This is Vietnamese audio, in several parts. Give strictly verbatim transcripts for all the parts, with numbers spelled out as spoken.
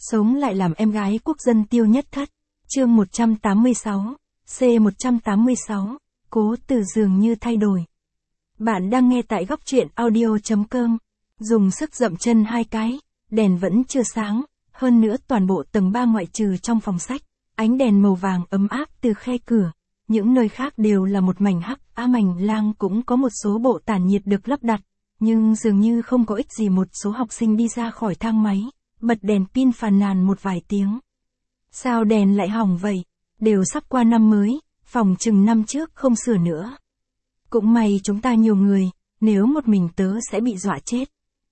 Sống lại làm em gái quốc dân Tiêu Nhất Thất. Chương một trăm tám mươi sáu, C một trăm tám mươi sáu, Cố Từ dường như thay đổi. Bạn đang nghe tại góc truyện audio chấm com. Dùng sức dậm chân hai cái, đèn vẫn chưa sáng, hơn nữa toàn bộ tầng ba ngoại trừ trong phòng sách, ánh đèn màu vàng ấm áp từ khe cửa, những nơi khác đều là một mảnh hắc, ám ảnh lang cũng có một số bộ tản nhiệt được lắp đặt, nhưng dường như không có ích gì. Một số học sinh đi ra khỏi thang máy, bật đèn pin phàn nàn một vài tiếng. Sao đèn lại hỏng vậy? Đều sắp qua năm mới, phòng chừng năm trước không sửa nữa. Cũng may chúng ta nhiều người, nếu một mình tớ sẽ bị dọa chết.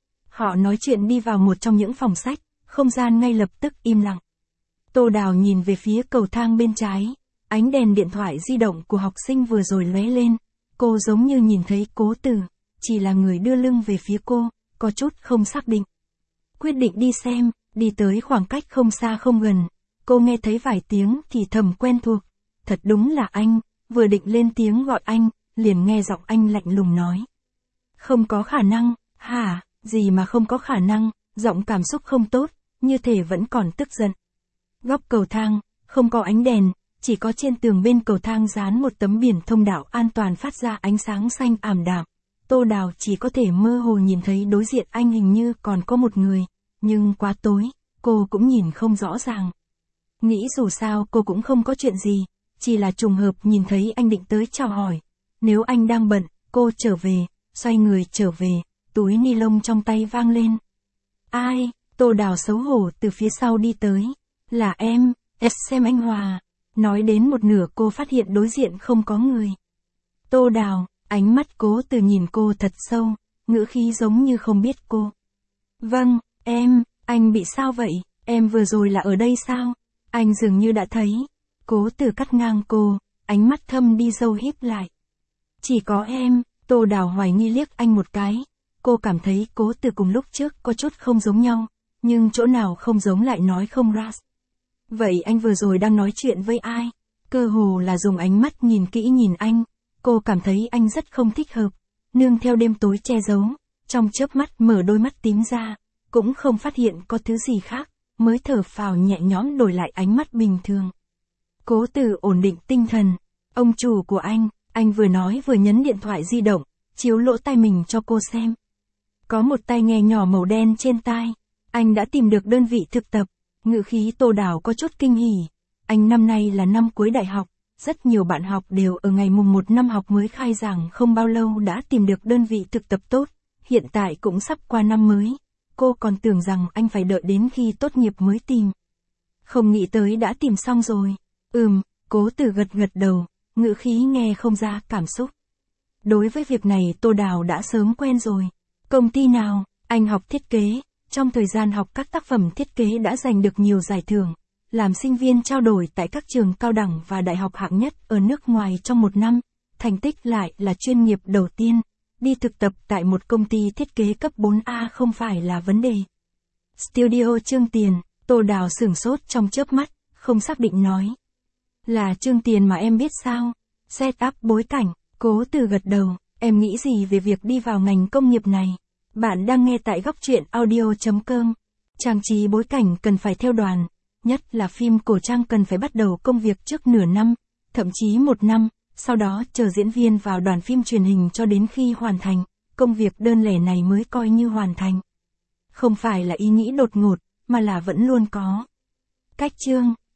Họ nói chuyện đi vào một trong những phòng sách, không gian ngay lập tức im lặng. Tô Đào nhìn về phía cầu thang bên trái, ánh đèn điện thoại di động của học sinh vừa rồi lóe lên, cô giống như nhìn thấy Cố Từ, chỉ là người đưa lưng về phía cô, có chút không xác định. Quyết định đi xem, đi tới khoảng cách không xa không gần, cô nghe thấy vài tiếng thì thầm quen thuộc, thật đúng là anh, vừa định lên tiếng gọi anh, liền nghe giọng anh lạnh lùng nói. Không có khả năng, hả, gì mà không có khả năng, giọng cảm xúc không tốt, như thể vẫn còn tức giận. Góc cầu thang, không có ánh đèn, chỉ có trên tường bên cầu thang dán một tấm biển thông đạo an toàn phát ra ánh sáng xanh ảm đạm. Tô Đào chỉ có thể mơ hồ nhìn thấy đối diện anh hình như còn có một người, nhưng quá tối, cô cũng nhìn không rõ ràng. Nghĩ dù sao cô cũng không có chuyện gì, chỉ là trùng hợp nhìn thấy anh định tới chào hỏi. Nếu anh đang bận, cô trở về, xoay người trở về, túi ni lông trong tay vang lên. Ai? Tô Đào xấu hổ từ phía sau đi tới. Là em, xem anh Hòa. Nói đến một nửa cô phát hiện đối diện không có người. Tô Đào, ánh mắt Cố Từ nhìn cô thật sâu, ngữ khí giống như không biết cô. Vâng, em, anh bị sao vậy? Em vừa rồi là ở đây sao? Anh dường như đã thấy. Cố Từ cắt ngang cô, ánh mắt thâm đi sâu híp lại. Chỉ có em. Tô Đào hoài nghi liếc anh một cái. Cô cảm thấy Cố Từ cùng lúc trước có chút không giống nhau, nhưng chỗ nào không giống lại nói không ra. Vậy anh vừa rồi đang nói chuyện với ai? Cơ hồ là dùng ánh mắt nhìn kỹ nhìn anh. Cô cảm thấy anh rất không thích hợp. Nương theo đêm tối che giấu, trong chớp mắt mở đôi mắt tím ra, cũng không phát hiện có thứ gì khác, mới thở phào nhẹ nhõm đổi lại ánh mắt bình thường. Cố Từ ổn định tinh thần. Ông chủ của anh, anh vừa nói vừa nhấn điện thoại di động, chiếu lỗ tai mình cho cô xem. Có một tai nghe nhỏ màu đen trên tai. Anh đã tìm được đơn vị thực tập. Ngữ khí Tô Đào có chút kinh hỉ. Anh năm nay là năm cuối đại học, rất nhiều bạn học đều ở ngày mùng một năm học mới khai giảng không bao lâu đã tìm được đơn vị thực tập tốt, hiện tại cũng sắp qua năm mới. Cô còn tưởng rằng anh phải đợi đến khi tốt nghiệp mới tìm. Không nghĩ tới đã tìm xong rồi. Ừm, Cố Từ gật gật đầu, ngữ khí nghe không ra cảm xúc. Đối với việc này Tô Đào đã sớm quen rồi. Công ty nào? Anh học thiết kế. Trong thời gian học các tác phẩm thiết kế đã giành được nhiều giải thưởng, làm sinh viên trao đổi tại các trường cao đẳng và đại học hạng nhất ở nước ngoài trong một năm, thành tích lại là chuyên nghiệp đầu tiên, đi thực tập tại một công ty thiết kế cấp bốn A không phải là vấn đề. Studio Trương Tiền. Tô Đào sửng sốt trong chớp mắt, không xác định nói. Là Trương Tiền mà em biết sao? Set up bối cảnh. Cố Từ gật đầu, em nghĩ gì về việc đi vào ngành công nghiệp này? Bạn đang nghe tại góc truyện audio chấm com. Trang trí bối cảnh cần phải theo đoàn, nhất là phim cổ trang cần phải bắt đầu công việc trước nửa năm, thậm chí một năm, sau đó chờ diễn viên vào đoàn phim truyền hình cho đến khi hoàn thành, công việc đơn lẻ này mới coi như hoàn thành. Không phải là ý nghĩ đột ngột, mà là vẫn luôn có. Cách chương,